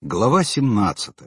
Глава 17.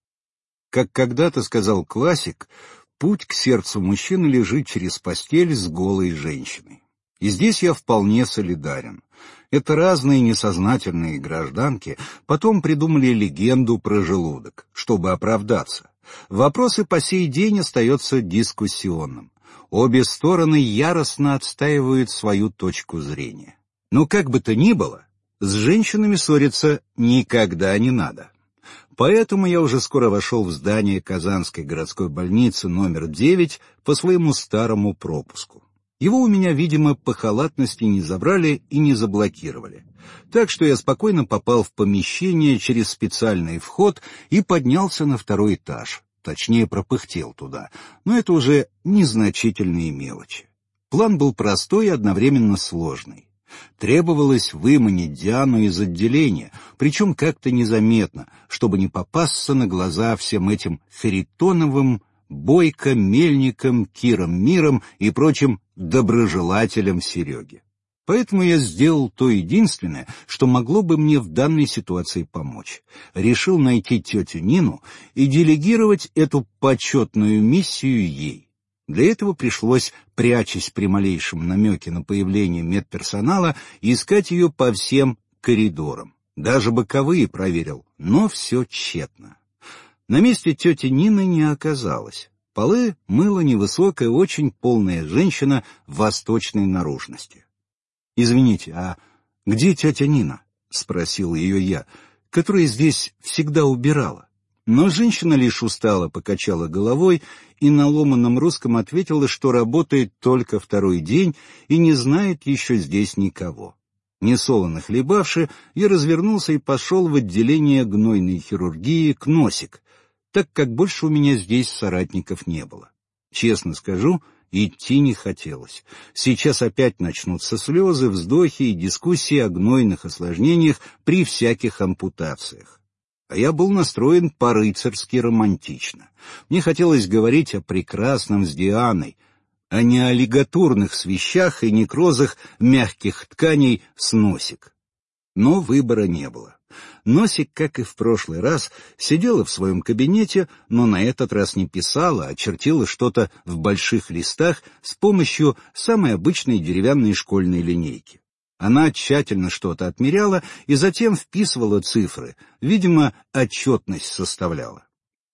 Как когда-то сказал классик, путь к сердцу мужчины лежит через постель с голой женщиной. И здесь я вполне солидарен. Это разные несознательные гражданки потом придумали легенду про желудок, чтобы оправдаться. Вопрос и по сей день остается дискуссионным. Обе стороны яростно отстаивают свою точку зрения. Но как бы то ни было, с женщинами ссориться никогда не надо. Поэтому я уже скоро вошел в здание Казанской городской больницы номер 9 по своему старому пропуску. Его у меня, видимо, по халатности не забрали и не заблокировали. Так что я спокойно попал в помещение через специальный вход и поднялся на второй этаж. Точнее, пропыхтел туда. Но это уже незначительные мелочи. План был простой и одновременно сложный. Требовалось выманить Диану из отделения, причем как-то незаметно, чтобы не попасться на глаза всем этим Харитоновым, Бойко, Мельником, Киром Миром и прочим доброжелателям Сереги. Поэтому я сделал то единственное, что могло бы мне в данной ситуации помочь. Решил найти тетю Нину и делегировать эту почетную миссию ей. Для этого пришлось, прячась при малейшем намеке на появление медперсонала, искать ее по всем коридорам. Даже боковые проверил, но все тщетно. На месте тети Нины не оказалось. Полы мыла невысокая, очень полная женщина восточной наружности. «Извините, а где тетя Нина?» — спросил ее я, которая здесь всегда убирала. Но женщина лишь устало покачала головой и на ломаном русском ответила, что работает только второй день и не знает еще здесь никого. Несолоно хлебавши, я развернулся и пошел в отделение гнойной хирургии к Носик, так как больше у меня здесь соратников не было. Честно скажу, идти не хотелось. Сейчас опять начнутся слезы, вздохи и дискуссии о гнойных осложнениях при всяких ампутациях. А я был настроен по-рыцарски романтично. Мне хотелось говорить о прекрасном с Дианой, а не о лигатурных свищах и некрозах мягких тканей с Носик. Но выбора не было. Носик, как и в прошлый раз, сидела в своем кабинете, но на этот раз не писала, а чертила что-то в больших листах с помощью самой обычной деревянной школьной линейки. Она тщательно что-то отмеряла и затем вписывала цифры, видимо, отчетность составляла.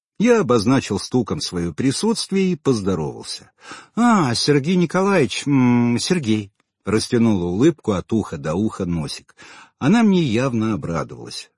Я обозначил стуком свое присутствие и поздоровался. Сергей Николаевич, Сергей», — растянула улыбку от уха до уха Носик. Она мне явно обрадовалась.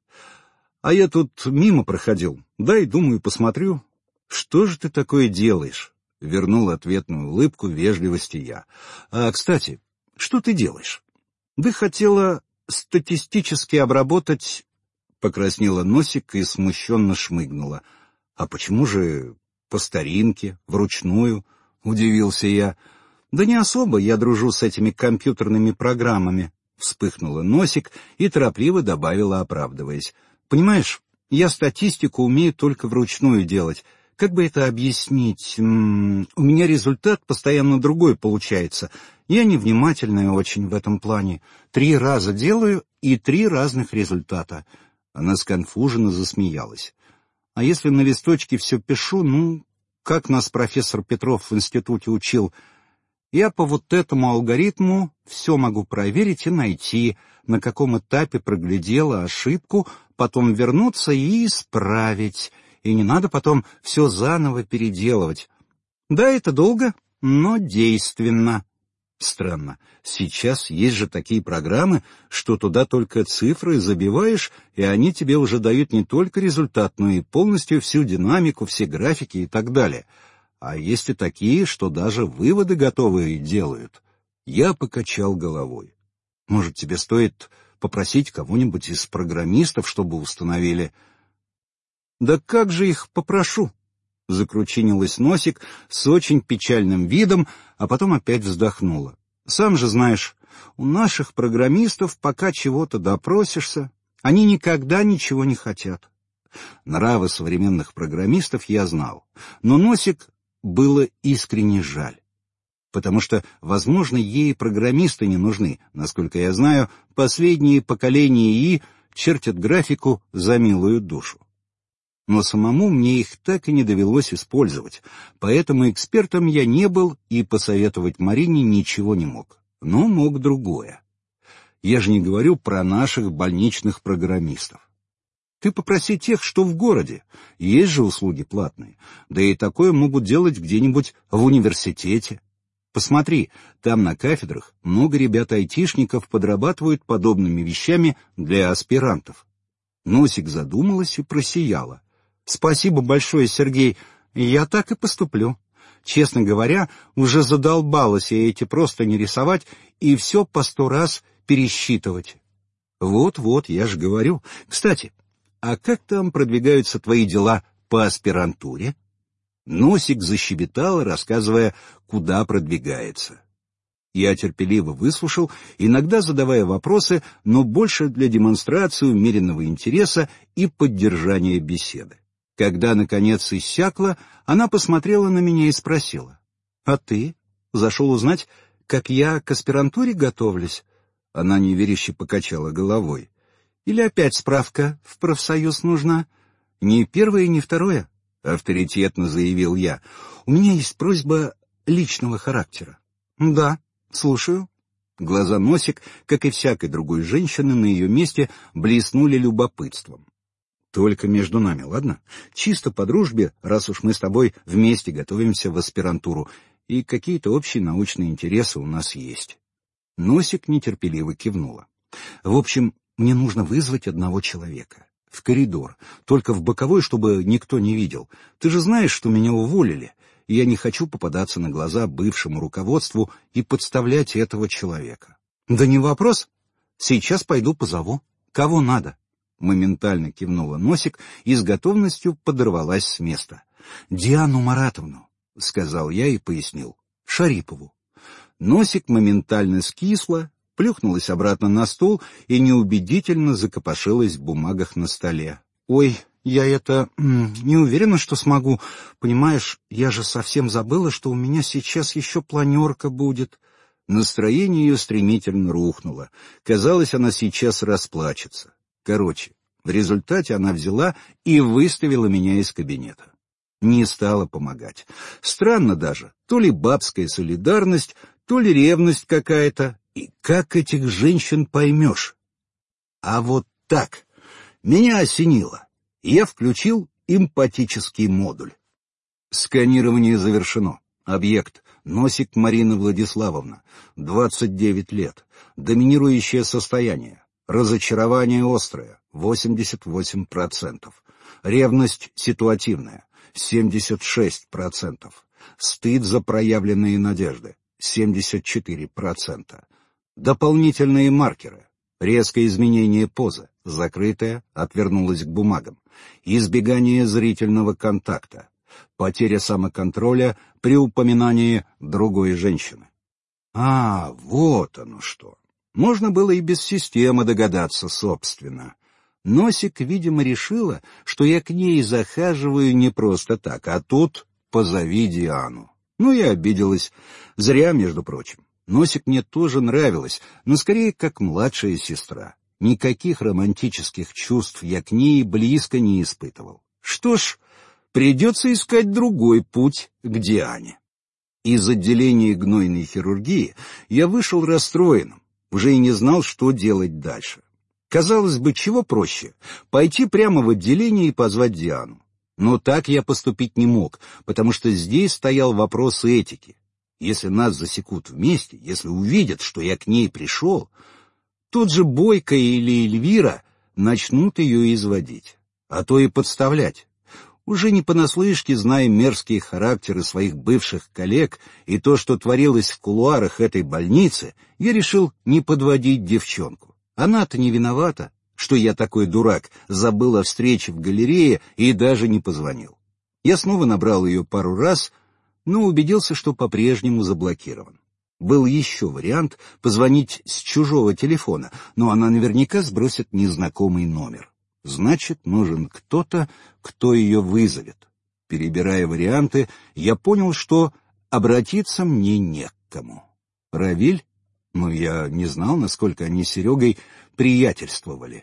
«А я тут мимо проходил, дай, думаю, посмотрю». «Что же ты такое делаешь?» — вернул ответную улыбку вежливости я. «Кстати, что ты делаешь?» «Да хотела статистически обработать...» — покраснела Носик и смущенно шмыгнула. «А почему же по старинке, вручную?» — удивился я. «Да не особо я дружу с этими компьютерными программами», — вспыхнула Носик и торопливо добавила, оправдываясь. «Понимаешь, я статистику умею только вручную делать. Как бы это объяснить? У меня результат постоянно другой получается. Я невнимательная очень в этом плане. 3 раза делаю и 3 разных результата». Она сконфуженно засмеялась. «А если на листочке все пишу, как нас профессор Петров в институте учил, я по вот этому алгоритму все могу проверить и найти, на каком этапе проглядела ошибку, потом вернуться и исправить. И не надо потом все заново переделывать. Да, это долго, но действенно». Странно, сейчас есть же такие программы, что туда только цифры забиваешь, и они тебе уже дают не только результат, но и полностью всю динамику, все графики и так далее. А есть и такие, что даже выводы готовые делают. Я покачал головой. Может, тебе стоит попросить кого-нибудь из программистов, чтобы установили? Да как же их попрошу? Закручинилась Носик с очень печальным видом, а потом опять вздохнула. «Сам же знаешь, у наших программистов пока чего-то допросишься, они никогда ничего не хотят». Нравы современных программистов я знал, но Носик было искренне жаль, потому что, возможно, ей программисты не нужны. Насколько я знаю, последние поколения ИИ чертят графику за милую душу. Но самому мне их так и не довелось использовать, поэтому экспертом я не был и посоветовать Марине ничего не мог. Но мог другое. Я же не говорю про наших больничных программистов. Ты попроси тех, что в городе. Есть же услуги платные. Да и такое могут делать где-нибудь в университете. Посмотри, там на кафедрах много ребят-айтишников подрабатывают подобными вещами для аспирантов. Носик задумалась и просияла. Спасибо большое, Сергей. Я так и поступлю. Честно говоря, уже задолбалась я эти простыни рисовать и все по 100 раз пересчитывать. Вот, я же говорю. Кстати, а как там продвигаются твои дела по аспирантуре? Носик защебетал, рассказывая, куда продвигается. Я терпеливо выслушал, иногда задавая вопросы, но больше для демонстрации умеренного интереса и поддержания беседы. Когда, наконец, иссякла, она посмотрела на меня и спросила: «А ты? Зашел узнать, как я к аспирантуре готовлюсь?» Она неверяще покачала головой. «Или опять справка в профсоюз нужна?» «Ни первое, ни второе», — авторитетно заявил я. «У меня есть просьба личного характера». «Да, слушаю». Глаза Носик, как и всякой другой женщины на ее месте, блеснули любопытством. «Только между нами, ладно? Чисто по дружбе, раз уж мы с тобой вместе готовимся в аспирантуру, и какие-то общие научные интересы у нас есть». Носик нетерпеливо кивнула. «В общем, мне нужно вызвать одного человека. В коридор, только в боковой, чтобы никто не видел. Ты же знаешь, что меня уволили, и я не хочу попадаться на глаза бывшему руководству и подставлять этого человека». «Да не вопрос. Сейчас пойду позову. Кого надо?» Моментально кивнула Носик и с готовностью подорвалась с места. «Диану Маратовну», — сказал я и пояснил, — «Шарипову». Носик моментально скисла, плюхнулась обратно на стул и неубедительно закопошилась в бумагах на столе. «Ой, я не уверена, что смогу. Понимаешь, я же совсем забыла, что у меня сейчас еще планерка будет». Настроение ее стремительно рухнуло. Казалось, она сейчас расплачется. Короче, в результате она взяла и выставила меня из кабинета. Не стала помогать. Странно даже, то ли бабская солидарность, то ли ревность какая-то. И как этих женщин поймешь? А вот так. Меня осенило. Я включил эмпатический модуль. Сканирование завершено. Объект — Носик Марина Владиславовна, 29 лет. Доминирующее состояние. Разочарование острое, 88%. Ревность ситуативная, 76%. Стыд за проявленные надежды, 74%. Дополнительные маркеры. Резкое изменение позы, закрытая, отвернулась к бумагам. Избегание зрительного контакта. Потеря самоконтроля при упоминании другой женщины. А, вот оно что. Можно было и без системы догадаться, собственно. Носик, видимо, решила, что я к ней захаживаю не просто так, а тут позови Диану. Ну и обиделась. Зря, между прочим. Носик мне тоже нравилась, но скорее как младшая сестра. Никаких романтических чувств я к ней близко не испытывал. Что ж, придется искать другой путь к Диане. Из отделения гнойной хирургии я вышел расстроенным. Уже и не знал, что делать дальше. Казалось бы, чего проще — пойти прямо в отделение и позвать Диану. Но так я поступить не мог, потому что здесь стоял вопрос этики. Если нас засекут вместе, если увидят, что я к ней пришел, тот же Бойко или Эльвира начнут ее изводить, а то и подставлять. Уже не понаслышке, зная мерзкие характеры своих бывших коллег и то, что творилось в кулуарах этой больницы, я решил не подводить девчонку. Она-то не виновата, что я такой дурак, забыл о встрече в галерее и даже не позвонил. Я снова набрал ее пару раз, но убедился, что по-прежнему заблокирован. Был еще вариант позвонить с чужого телефона, но она наверняка сбросит незнакомый номер. Значит, нужен кто-то, кто ее вызовет. Перебирая варианты, я понял, что обратиться мне не к кому. Равиль? Но я не знал, насколько они с Серегой приятельствовали. К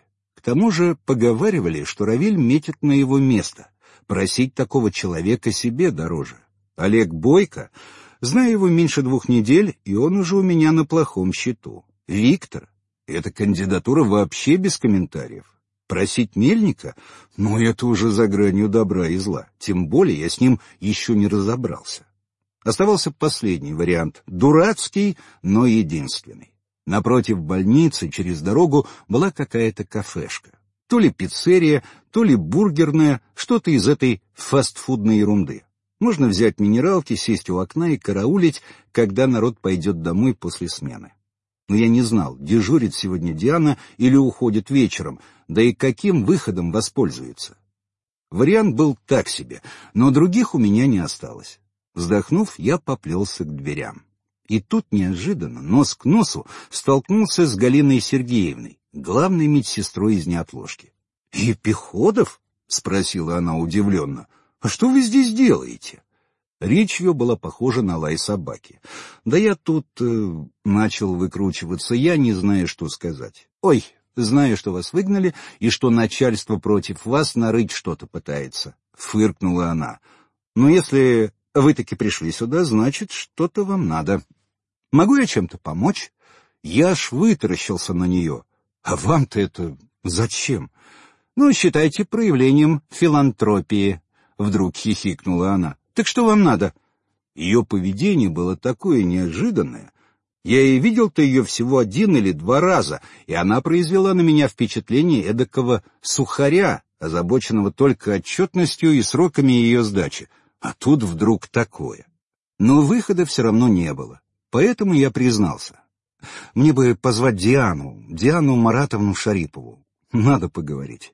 тому же поговаривали, что Равиль метит на его место. Просить такого человека себе дороже. Олег Бойко, знаю его меньше 2 недель, и он уже у меня на плохом счету. Виктор — эта кандидатура вообще без комментариев. Просить Мельника? Ну, это уже за гранью добра и зла. Тем более я с ним еще не разобрался. Оставался последний вариант, дурацкий, но единственный. Напротив больницы, через дорогу, была какая-то кафешка. То ли пиццерия, то ли бургерная, что-то из этой фастфудной ерунды. Можно взять минералки, сесть у окна и караулить, когда народ пойдет домой после смены. Но я не знал, дежурит сегодня Диана или уходит вечером, да и каким выходом воспользуется. Вариант был так себе, но других у меня не осталось. Вздохнув, я поплелся к дверям. И тут неожиданно, нос к носу, столкнулся с Галиной Сергеевной, главной медсестрой из неотложки. — Епиходов? — спросила она удивленно. — А что вы здесь делаете? Речь ее была похожа на лай собаки. Да я тут начал выкручиваться, я не знаю, что сказать. — Ой, знаю, что вас выгнали, и что начальство против вас нарыть что-то пытается, — фыркнула она. — Но если вы таки пришли сюда, значит, что-то вам надо. Могу я чем-то помочь? Я аж вытаращился на нее. А вам-то это зачем? Ну, считайте проявлением филантропии. Вдруг хихикнула она. Так что вам надо? Ее поведение было такое неожиданное. Я и видел-то ее всего 1 или 2 раза, и она произвела на меня впечатление эдакого сухаря, озабоченного только отчетностью и сроками ее сдачи. А тут вдруг такое. Но выхода все равно не было. Поэтому я признался. Мне бы позвать Диану Маратовну Шарипову. Надо поговорить.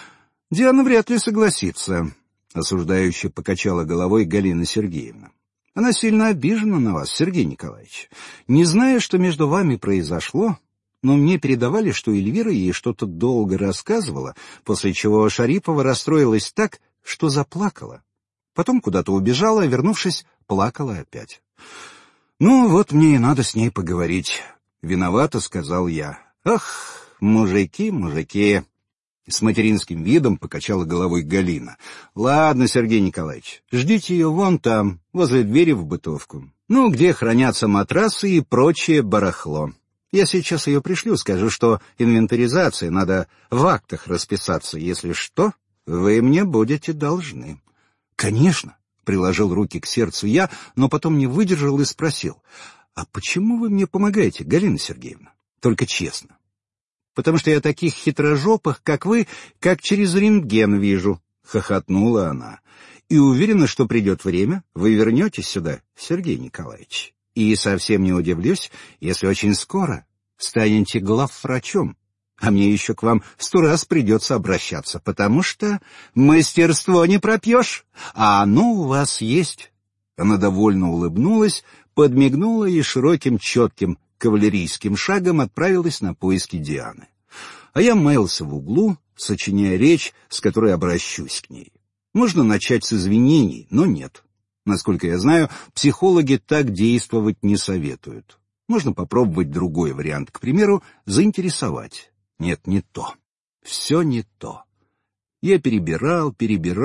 Диана вряд ли согласится, — осуждающе покачала головой Галина Сергеевна. Она сильно обижена на вас, Сергей Николаевич. Не зная, что между вами произошло, но мне передавали, что Эльвира ей что-то долго рассказывала, после чего Шарипова расстроилась так, что заплакала. Потом куда-то убежала, а, вернувшись, плакала опять. «Ну, вот мне и надо с ней поговорить», — виновато сказал я. «Ах, мужики. С материнским видом покачала головой Галина. «Ладно, Сергей Николаевич, ждите ее вон там, возле двери в бытовку. Ну, где хранятся матрасы и прочее барахло. Я сейчас ее пришлю, скажу, что инвентаризация, надо в актах расписаться. Если что, вы мне будете должны». «Конечно», — приложил руки к сердцу я, но потом не выдержал и спросил. «А почему вы мне помогаете, Галина Сергеевна? Только честно». «Потому что я таких хитрожопых, как вы, как через рентген вижу», — хохотнула она. «И уверена, что придет время, вы вернетесь сюда, Сергей Николаевич. И совсем не удивлюсь, если очень скоро станете главврачом. А мне еще к вам 100 раз придется обращаться, потому что мастерство не пропьешь, а оно у вас есть». Она довольно улыбнулась, подмигнула и широким, четким кавалерийским шагом отправилась на поиски Дианы. А я маялся в углу, сочиняя речь, с которой обращусь к ней. Можно начать с извинений, но нет. Насколько я знаю, психологи так действовать не советуют. Можно попробовать другой вариант, к примеру, заинтересовать. Нет, не то. Все не то. Я перебирал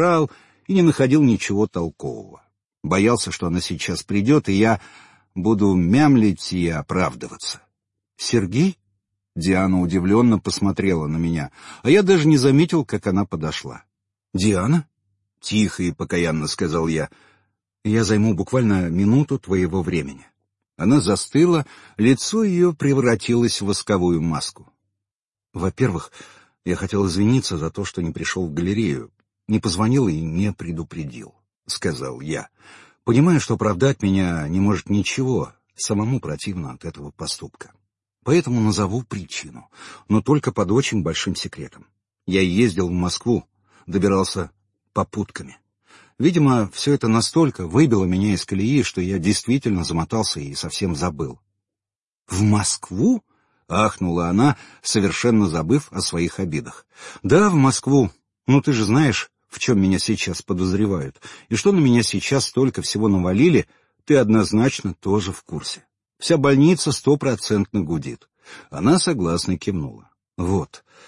и не находил ничего толкового. Боялся, что она сейчас придет, и я буду мямлить и оправдываться. «Сергей?» Диана удивленно посмотрела на меня, а я даже не заметил, как она подошла. «Диана?» — тихо и покаянно сказал я. «Я займу буквально минуту твоего времени». Она застыла, лицо ее превратилось в восковую маску. «Во-первых, я хотел извиниться за то, что не пришел в галерею, не позвонил и не предупредил», — сказал я. «Понимаю, что оправдать меня не может ничего, самому противно от этого поступка. Поэтому назову причину, но только под очень большим секретом. Я ездил в Москву, добирался попутками. Видимо, все это настолько выбило меня из колеи, что я действительно замотался и совсем забыл». «В Москву?» — ахнула она, совершенно забыв о своих обидах. «Да, в Москву. Ну, ты же знаешь, в чем меня сейчас подозревают, и что на меня сейчас столько всего навалили, ты однозначно тоже в курсе. Вся больница 100% гудит». Она согласно кивнула. «Вот.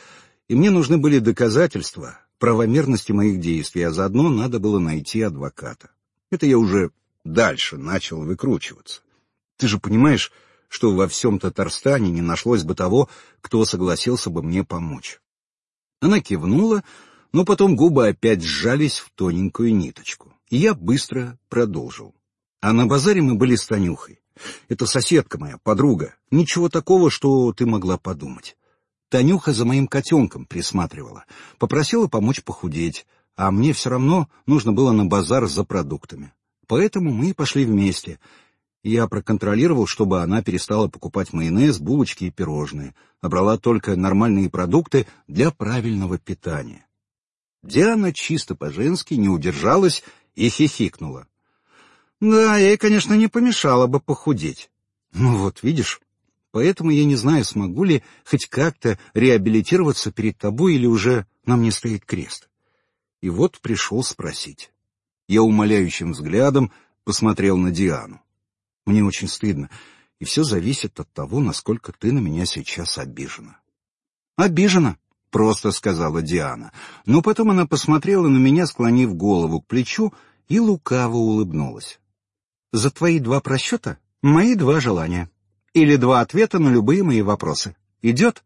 И мне нужны были доказательства правомерности моих действий, а заодно надо было найти адвоката. Это я уже дальше начал выкручиваться. Ты же понимаешь, что во всем Татарстане не нашлось бы того, кто согласился бы мне помочь. Она кивнула, но потом губы опять сжались в тоненькую ниточку. И я быстро продолжил. А на базаре мы были с Танюхой. Это соседка моя, подруга. Ничего такого, что ты могла подумать. Танюха за моим котенком присматривала. Попросила помочь похудеть, а мне все равно нужно было на базар за продуктами. Поэтому мы и пошли вместе. Я проконтролировал, чтобы она перестала покупать майонез, булочки и пирожные, а брала только нормальные продукты для правильного питания. Диана чисто по-женски не удержалась и хихикнула. Да, ей, конечно, не помешало бы похудеть. Ну вот, видишь, поэтому я не знаю, смогу ли хоть как-то реабилитироваться перед тобой или уже на мне стоит крест. И вот пришел спросить. Я умоляющим взглядом посмотрел на Диану. Мне очень стыдно, и все зависит от того, насколько ты на меня сейчас обижена. Обижена, просто сказала Диана, но потом она посмотрела на меня, склонив голову к плечу, и лукаво улыбнулась. За твои 2 просчета — мои 2 желания. Или 2 ответа на любые мои вопросы. Идет?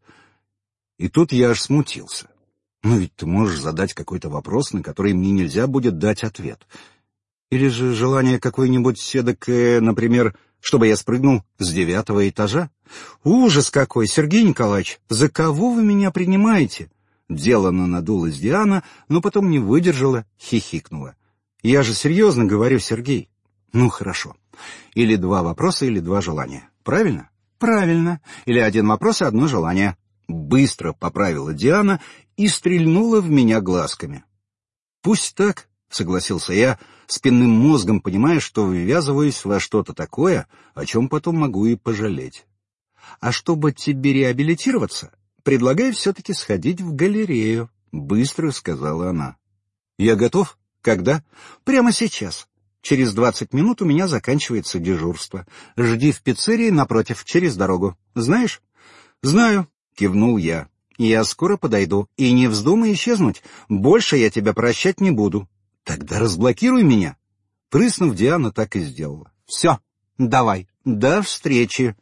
И тут я аж смутился. Ну ведь ты можешь задать какой-то вопрос, на который мне нельзя будет дать ответ. Или же желание какое-нибудь эдакое, например, чтобы я спрыгнул с 9-го этажа? Ужас какой, Сергей Николаевич, за кого вы меня принимаете? Делано надулась Диана, но потом не выдержала, хихикнула. Я же серьезно говорю, Сергей. Ну, хорошо. Или 2 вопроса, или 2 желания. Правильно? Правильно. Или 1 вопрос и 1 желание. Быстро поправила Диана и стрельнула в меня глазками. Пусть так, согласился я, спинным мозгом понимая, что ввязываюсь во что-то такое, о чем потом могу и пожалеть. А чтобы тебе реабилитироваться, предлагаю все-таки сходить в галерею, быстро сказала она. Я готов. Когда? Прямо сейчас. Через 20 минут у меня заканчивается дежурство. Жди в пиццерии напротив, через дорогу. Знаешь? Знаю, кивнул я. Я скоро подойду, и не вздумай исчезнуть. Больше я тебя прощать не буду. Тогда разблокируй меня. Прыснув, Диана так и сделала. Все, давай, до встречи.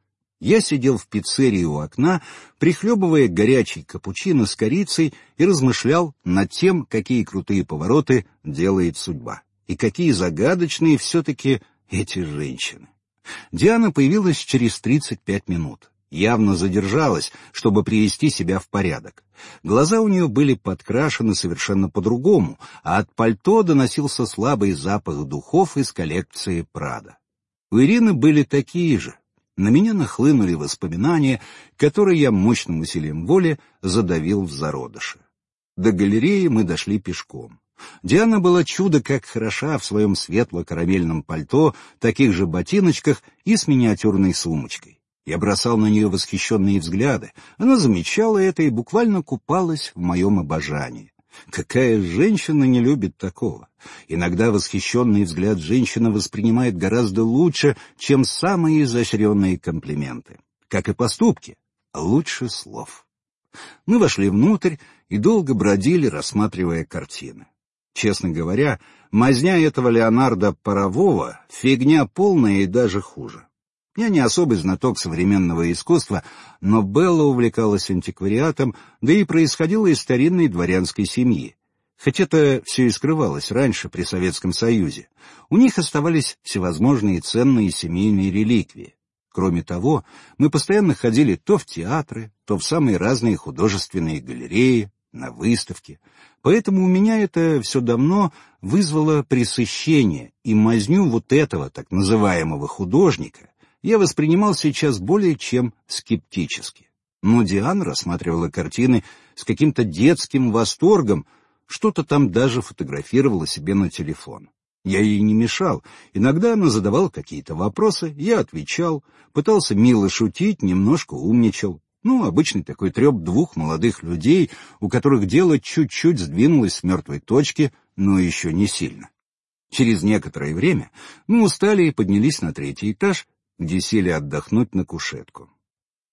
Я сидел в пиццерии у окна, прихлебывая горячий капучино с корицей и размышлял над тем, какие крутые повороты делает судьба. И какие загадочные все-таки эти женщины. Диана появилась через 35 минут. Явно задержалась, чтобы привести себя в порядок. Глаза у нее были подкрашены совершенно по-другому, а от пальто доносился слабый запах духов из коллекции Прада. У Ирины были такие же. На меня нахлынули воспоминания, которые я мощным усилием воли задавил в зародыше. До галереи мы дошли пешком. Диана была чудо как хороша в своем светло-карамельном пальто, таких же ботиночках и с миниатюрной сумочкой. Я бросал на нее восхищенные взгляды. Она замечала это и буквально купалась в моем обожании. Какая женщина не любит такого? Иногда восхищенный взгляд женщина воспринимает гораздо лучше, чем самые изощренные комплименты. Как и поступки, лучше слов. Мы вошли внутрь и долго бродили, рассматривая картины. Честно говоря, мазня этого Леонардо Парового — фигня полная и даже хуже. Я не особый знаток современного искусства, но Белла увлекалась антиквариатом, да и происходила из старинной дворянской семьи. Хоть это все и скрывалось раньше при Советском Союзе. У них оставались всевозможные ценные семейные реликвии. Кроме того, мы постоянно ходили то в театры, то в самые разные художественные галереи, на выставки. Поэтому у меня это все давно вызвало пресыщение, и мазню вот этого так называемого художника я воспринимал сейчас более чем скептически. Но Диана рассматривала картины с каким-то детским восторгом, что-то там даже фотографировала себе на телефон. Я ей не мешал. Иногда она задавала какие-то вопросы, я отвечал, пытался мило шутить, немножко умничал. Ну, обычный такой треп 2 молодых людей, у которых дело чуть-чуть сдвинулось с мертвой точки, но еще не сильно. Через некоторое время мы устали и поднялись на 3-й этаж, где сели отдохнуть на кушетку.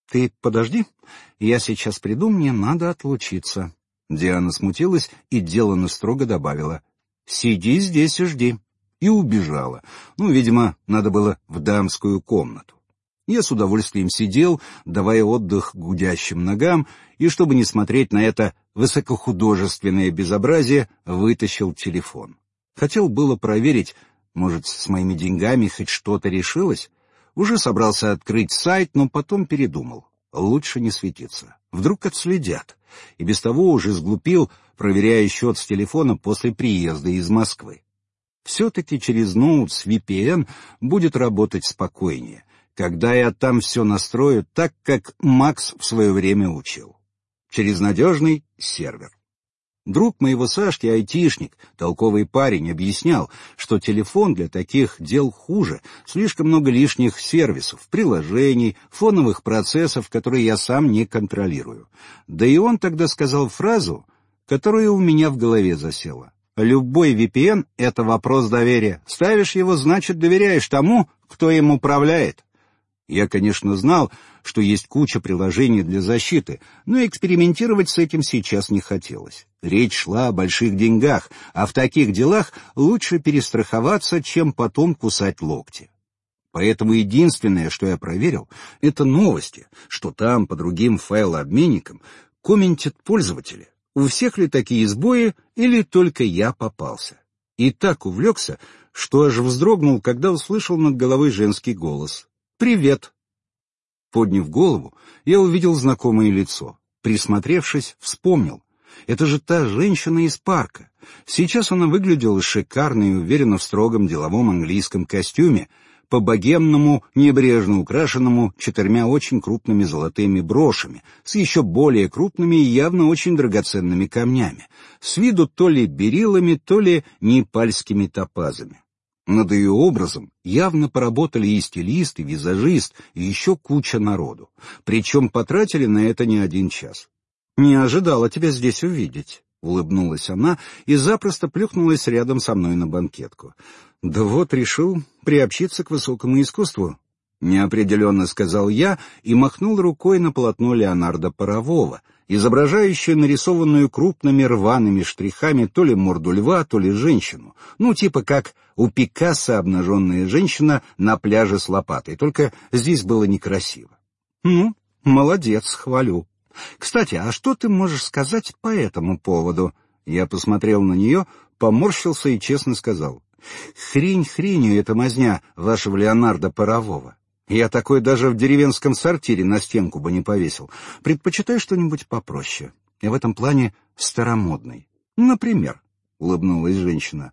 Ты подожди, я сейчас приду, мне надо отлучиться. Диана смутилась и деланно строго добавила: «Сиди здесь и жди». И убежала. Видимо, надо было в дамскую комнату. Я с удовольствием сидел, давая отдых гудящим ногам, и, чтобы не смотреть на это высокохудожественное безобразие, вытащил телефон. Хотел было проверить, может, с моими деньгами хоть что-то решилось. Уже собрался открыть сайт, но потом передумал. Лучше не светиться. Вдруг отследят. И без того уже сглупил, проверяя счет с телефона после приезда из Москвы. Все-таки через ноут с VPN будет работать спокойнее, когда я там все настрою так, как Макс в свое время учил. Через надежный сервер. Друг моего Сашки, айтишник, толковый парень, объяснял, что телефон для таких дел хуже, слишком много лишних сервисов, приложений, фоновых процессов, которые я сам не контролирую. Да и он тогда сказал фразу, которая у меня в голове засела. Любой VPN — это вопрос доверия. Ставишь его, значит, доверяешь тому, кто им управляет. Я, конечно, знал, что есть куча приложений для защиты, но экспериментировать с этим сейчас не хотелось. Речь шла о больших деньгах, а в таких делах лучше перестраховаться, чем потом кусать локти. Поэтому единственное, что я проверил, это новости, что там по другим файлообменникам комментят пользователи. У всех ли такие сбои, или только я попался? И так увлекся, что аж вздрогнул, когда услышал над головой женский голос. «Привет!» Подняв голову, я увидел знакомое лицо. Присмотревшись, вспомнил. Это же та женщина из парка. Сейчас она выглядела шикарно и уверенно в строгом деловом английском костюме, по-богемному, небрежно украшенному 4 очень крупными золотыми брошами, с еще более крупными и явно очень драгоценными камнями, с виду то ли бериллами, то ли непальскими топазами. Над ее образом явно поработали и стилист, и визажист, и еще куча народу. Причем потратили на это не 1 час. «Не ожидала тебя здесь увидеть», — улыбнулась она и запросто плюхнулась рядом со мной на банкетку. «Да вот, решил приобщиться к высокому искусству», — неопределенно сказал я и махнул рукой на полотно Леонардо Парового, изображающее нарисованную крупными рваными штрихами то ли морду льва, то ли женщину, типа как у Пикассо обнаженная женщина на пляже с лопатой, только здесь было некрасиво. Молодец, хвалю. Кстати, а что ты можешь сказать по этому поводу?» Я посмотрел на нее, поморщился и честно сказал: «Хрень хренью эта мазня вашего Леонардо Парового. Я такой даже в деревенском сортире на стенку бы не повесил. Предпочитаю что-нибудь попроще. Я в этом плане старомодный. Например», — улыбнулась женщина,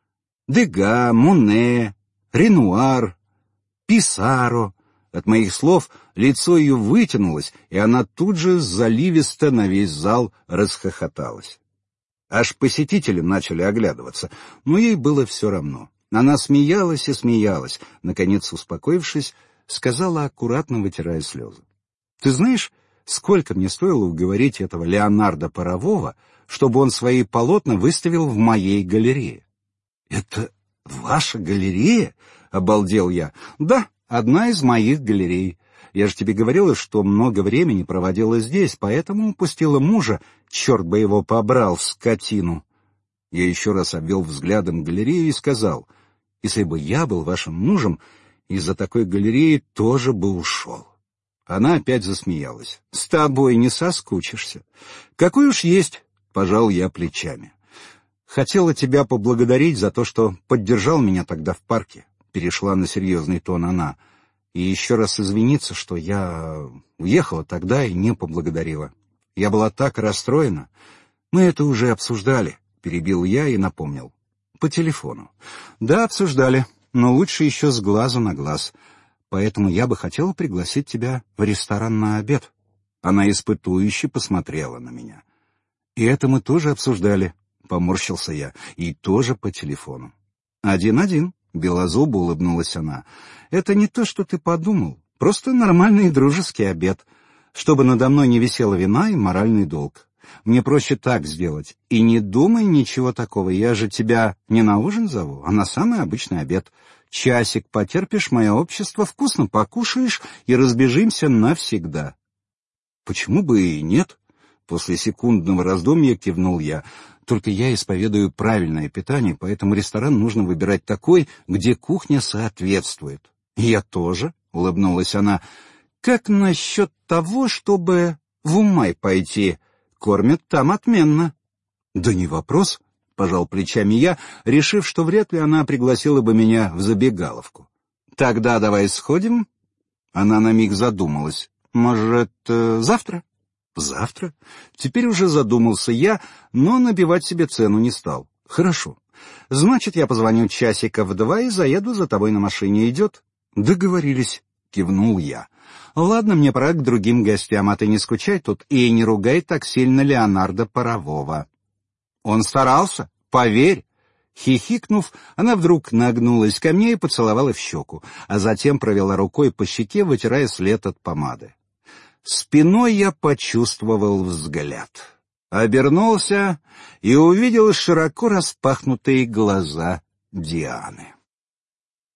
«Дега, Моне, Ренуар, Писаро». От моих слов лицо ее вытянулось, и она тут же заливисто на весь зал расхохоталась. Аж посетители начали оглядываться, но ей было все равно. Она смеялась и смеялась, наконец успокоившись, сказала, аккуратно вытирая слезы: «Ты знаешь, сколько мне стоило уговорить этого Леонардо Парового, чтобы он свои полотна выставил в моей галерее?» «Это ваша галерея?» — обалдел я. «Да, одна из моих галерей. Я же тебе говорила, что много времени проводила здесь, поэтому упустила мужа, черт бы его побрал, скотину». Я еще раз обвел взглядом галерею и сказал: «Если бы я был вашим мужем, из-за такой галереи тоже бы ушел». Она опять засмеялась. «С тобой не соскучишься». «Какой уж есть», — пожал я плечами. «Хотела тебя поблагодарить за то, что поддержал меня тогда в парке», — перешла на серьезный тон она, «и еще раз извиниться, что я уехала тогда и не поблагодарила. Я была так расстроена. Мы это уже обсуждали», — перебил я и напомнил. «По телефону». «Да, обсуждали, но лучше еще с глазу на глаз. Поэтому я бы хотела пригласить тебя в ресторан на обед». Она испытующе посмотрела на меня. «И это мы тоже обсуждали», — поморщился я, — «и тоже по телефону». «Один-один», — белозубо улыбнулась она. «Это не то, что ты подумал, просто нормальный дружеский обед, чтобы надо мной не висела вина и моральный долг. Мне проще так сделать. И не думай ничего такого, я же тебя не на ужин зову, а на самый обычный обед. Часик потерпишь мое общество, вкусно покушаешь и разбежимся навсегда. Почему бы и нет? После секундного раздумья кивнул я. Только я исповедую правильное питание, поэтому ресторан нужно выбирать такой, где кухня соответствует. Я тоже, улыбнулась она. Как насчет того, чтобы в Умай пойти? Кормят там отменно. Да не вопрос, пожал плечами я, решив, что вряд ли она пригласила бы меня в забегаловку. Тогда давай сходим. Она на миг задумалась. Может, завтра? Завтра? Теперь уже задумался я, но набивать себе цену не стал. Хорошо. Значит, я позвоню часика в 2 и заеду за тобой на машине. Идет? Договорились, кивнул я. Ладно, мне пора к другим гостям, а ты не скучай тут и не ругай так сильно Леонардо Парового. Он старался, поверь. Хихикнув, она вдруг нагнулась ко мне и поцеловала в щеку, а затем провела рукой по щеке, вытирая след от помады. Спиной я почувствовал взгляд. Обернулся и увидел широко распахнутые глаза Дианы.